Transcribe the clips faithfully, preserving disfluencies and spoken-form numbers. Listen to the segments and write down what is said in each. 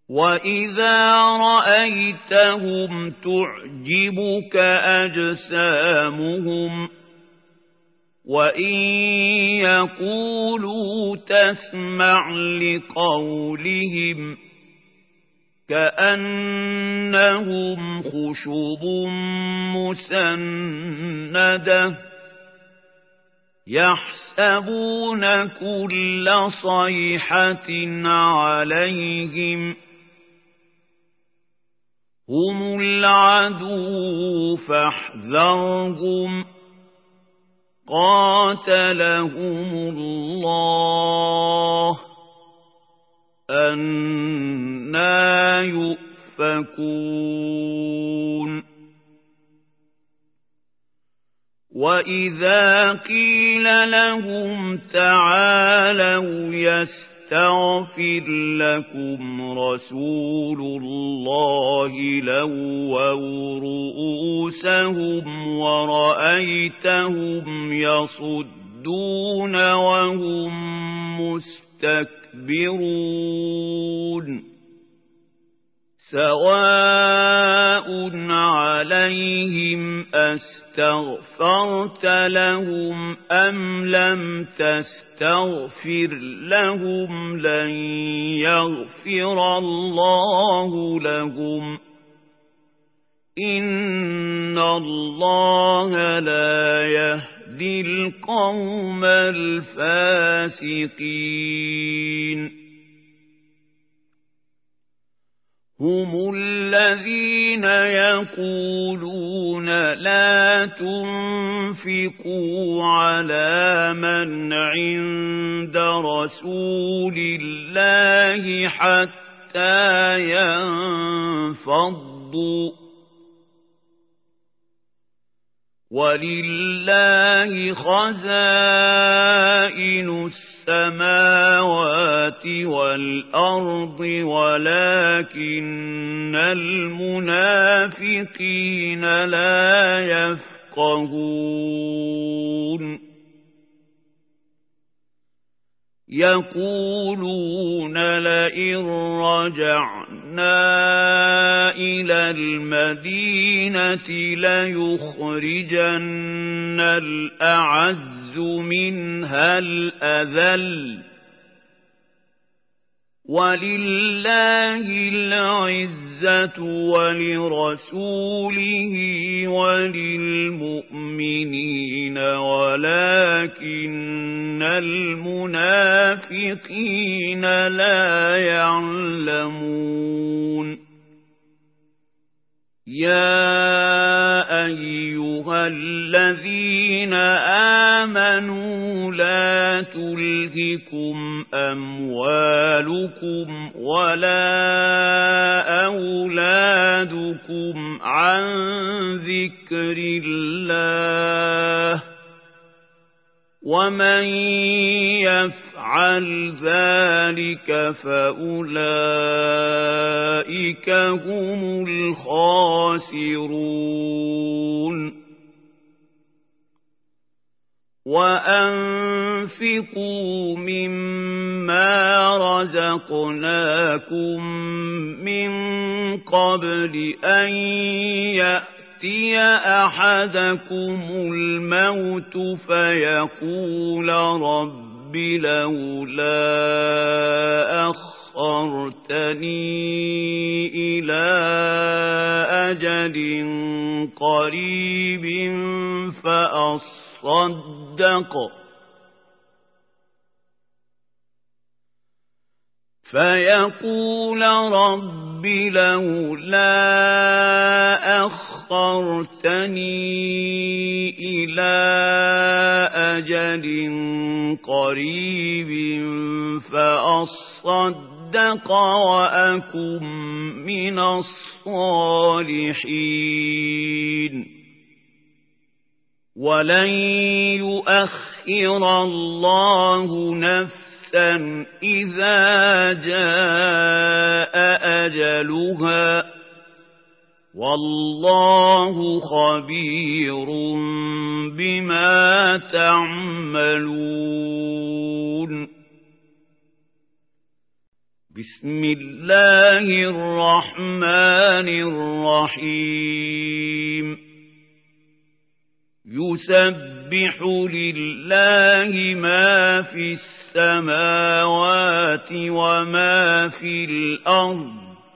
وَإِذَا رَأَيْتَهُمْ تُعْجِبُكَ أَجْسَامُهُمْ وَإِنْ يَقُولُوا تَسْمَعْ لِقَوْلِهِمْ كَأَنَّهُمْ خُشُبٌ مُّسَنَّدَةٌ يَحْسَبُونَ كُلَّ صَيْحَةٍ عَلَيْهِمْ هُمُ الْعَدُوُّ فَاحْذَرْهُمْ قَاتَلَهُمُ اللَّهُ أَنَّى يُؤْفَكُونَ وَإِذَا قِيلَ لَهُمْ تَعَالَوْا يَسْتَغْفِرْ لَكُمْ رَسُولُ اللَّهِ لَوَّوْا رُءُوسَهُمْ وَرَأَيْتَهُمْ يَصُدُّونَ وَهُمْ مُسْتَكْبِرُونَ سَوَاءٌ عَلَيْهِمْ أَسْتَغْفَرْتَ لَهُمْ أَمْ لَمْ تَسْتَغْفِرْ لَهُمْ لَنْ يَغْفِرَ اللَّهُ لَهُمْ إِنَّ اللَّهَ لَا يَهْدِي الْقَوْمَ الْفَاسِقِينَ هُمُ الَّذِينَ يَقُولُونَ لَا تُنفِقُوا عَلَى مَنْ عِندَ رَسُولِ اللَّهِ حَتَّى يَنفَضُّوا وَلِلَّهِ خَزَائِنُ السَّمَاوَاتِ وَالْأَرْضِ وَلَكِنَّ الْمُنَافِقِينَ لَا يَفْقَهُونَ يَقُولُونَ لَئِن رَّجَعْنَا إِلَى الْمَدِينَةِ لَيُخْرِجَنَّ الْأَعَزُّ مِنْهَا الْأَذَلَّ وَلِلَّهِ الْعِزَّةُ وَلِرَسُولِهِ وَلِلْمُؤْمِنِينَ وَلَكِنَّ الْمُنَافِقِينَ لَا يَعْلَمُونَ يَا أَيُّهَا الَّذِينَ آمَنُوا لَا تُلْهِكُمْ أَمْوَالُكُمْ وَلَا أَوْلَادُكُمْ عَن ذِكْرِ اللَّهِ وَمَن يَفْعَلْ ذَلِكَ فَأُولَئِكَ هُمُ الْخَاسِرُونَ وَأَنفِقُوا مِمَّا رَزَقْنَاكُم مِّن قَبْلِ أَن يَأْتِيَ أَحَدَكُمُ الْمَوْتُ فَيَقُولَ رَبِّ لَوْلَا أَخَّرْتَنِي إِلَى أَجَلٍ قَرِيبٍ فَأَصَّدَّقَ فَيَقُولَ رَبِّ لَوْلَا أَخَّرْتَنِي إِلَى أَجَلٍ قَرِيبٍ فَأَصَّدَّقَ وَأَكُن مِّنَ الصَّالِحِينَ وَلَن يُؤَخِّرَ اللَّهُ نَفْسًا إِذَا جَاءَ أَجَلُهَا وَاللَّهُ خَبِيرٌ بِمَا تَعْمَلُونَ بسم الله الرحمن الرحيم يسبح لله ما في السماوات وما في الأرض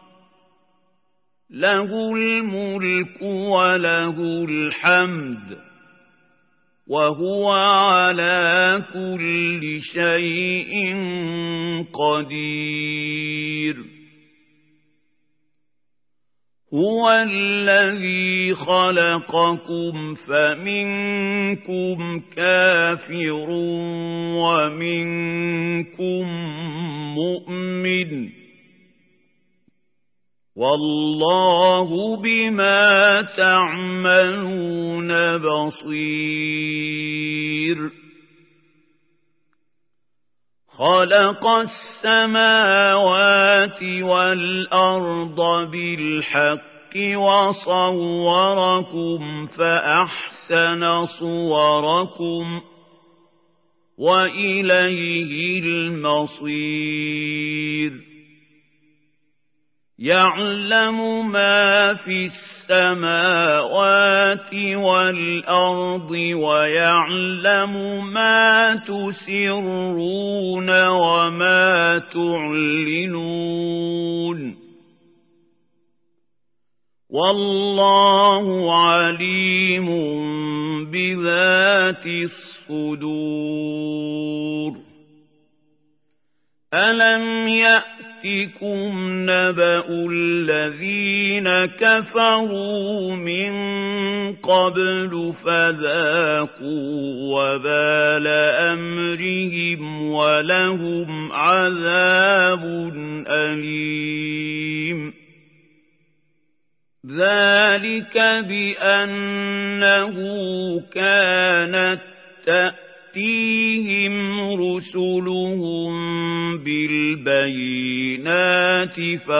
له الملك وله الحمد وهو على كل شيء قدير هو الذي خلقكم فمنكم كافر ومنكم مؤمن والله بما تعملون بصير خلق السماوات والأرض بالحق وصوركم فأحسن صوركم وإليه المصير يعلم ما في السماوات والأرض ويعلم ما تسرون وما تعلنون والله عليم بذات الصدور ألم يأتكم نبأ الذين كفروا من قبل فذاقوا وبال أمرهم ولهم عذاب أليم ذلك بأنه كانت تأتيهم رسلهم بالبينات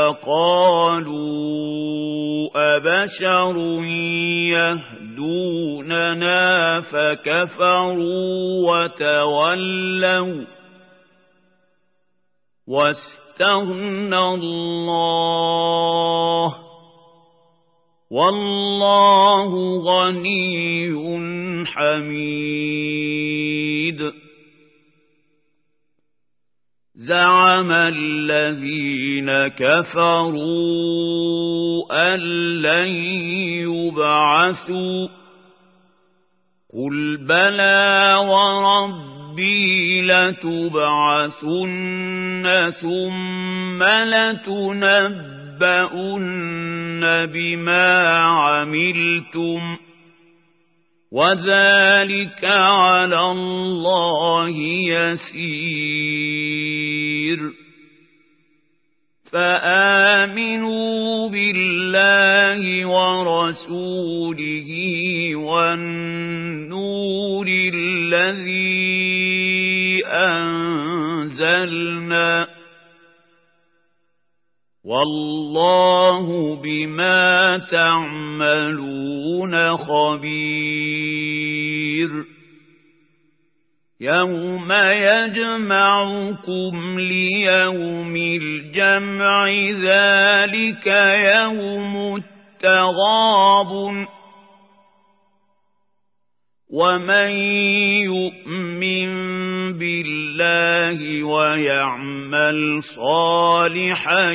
فقالوا أبشر يهدوننا فكفروا وتولوا واستغنى الله والله غني حميد زعم الذين كفروا أن لن يبعثوا قل بلى وربي لتبعثن ثم لتنبؤن بما عملتم وذلك على الله يسير فآمنوا بالله ورسوله والنور الذي أنزلنا والله بما تعملون خبير يوم يجمعكم ليوم الجمع ذلك يوم التغابن ومن يؤمن بالله ويعمل صالحا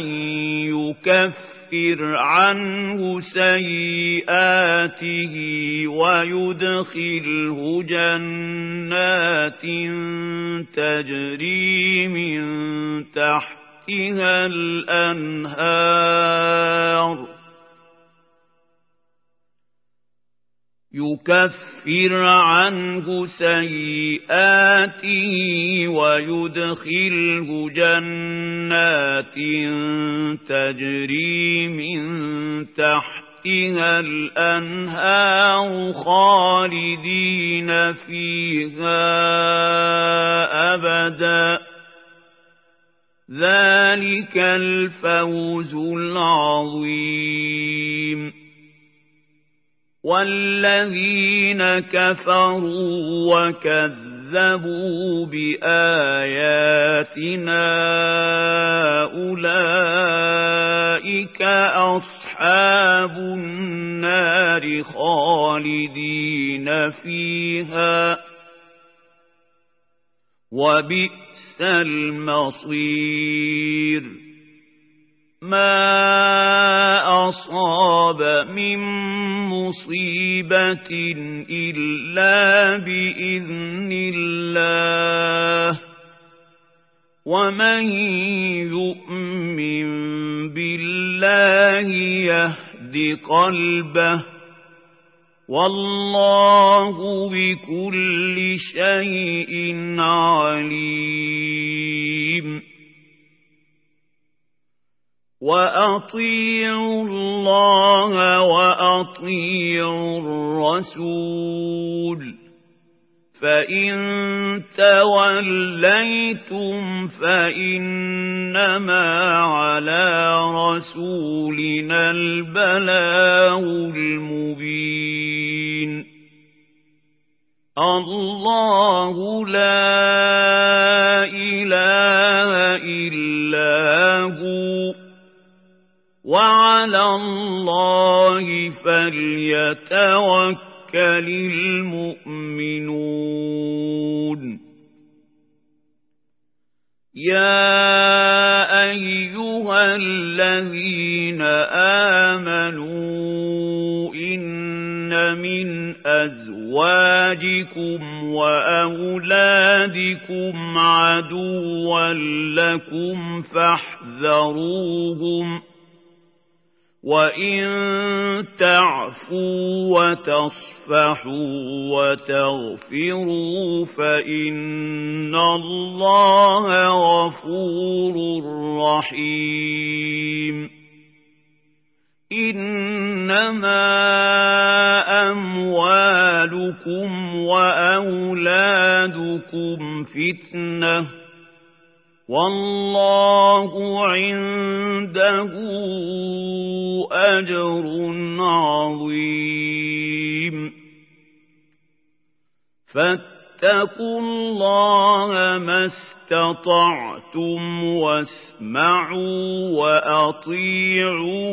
يكفر عنه سيئاته ويدخله جنات تجري من تحتها الأنهار يكفر عنه سيئاته ويدخله جنات تجري من تحتها الأنهار خالدين فيها أبدا ذلك الفوز العظيم والذين كفروا وكذبوا كذبوا بآياتنا أولئك أصحاب النار خالدين فيها وبئس المصير ما أصاب من مصيبة إلا بإذن الله ومن يؤمن بالله يهد قلبه والله بكل شيء عليم وأطيعوا الله وأطيعوا الرسول فإن توليتم فإنما على رسولنا البلاغ المبين الله لا إله إلا هو وعلى الله فليتوكل المؤمنون يا أيها الذين آمنوا إن من أزواجكم وأولادكم عدوا لكم فاحذروهم وإن تعفوا وتصفحوا وتغفروا فإن الله غفور رحيم إنما أموالكم وأولادكم فتنة والله عنده أجر عظيم فاتقوا الله ما استطعتم واسمعوا وأطيعوا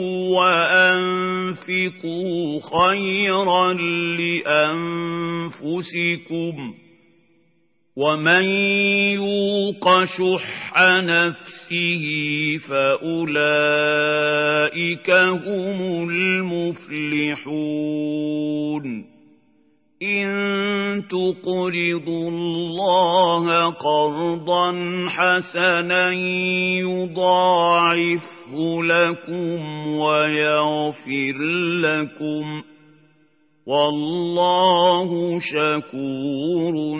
وأنفقوا خيرا لأنفسكم ومن يوق شح نفسه فأولئك هم المفلحون إن تقرضوا الله قرضا حسنا يضاعفه لكم ويغفر لكم والله شكور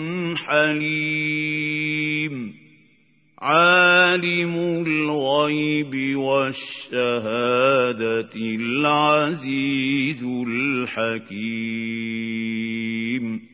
حليم عالم الغيب والشهادة العزيز الحكيم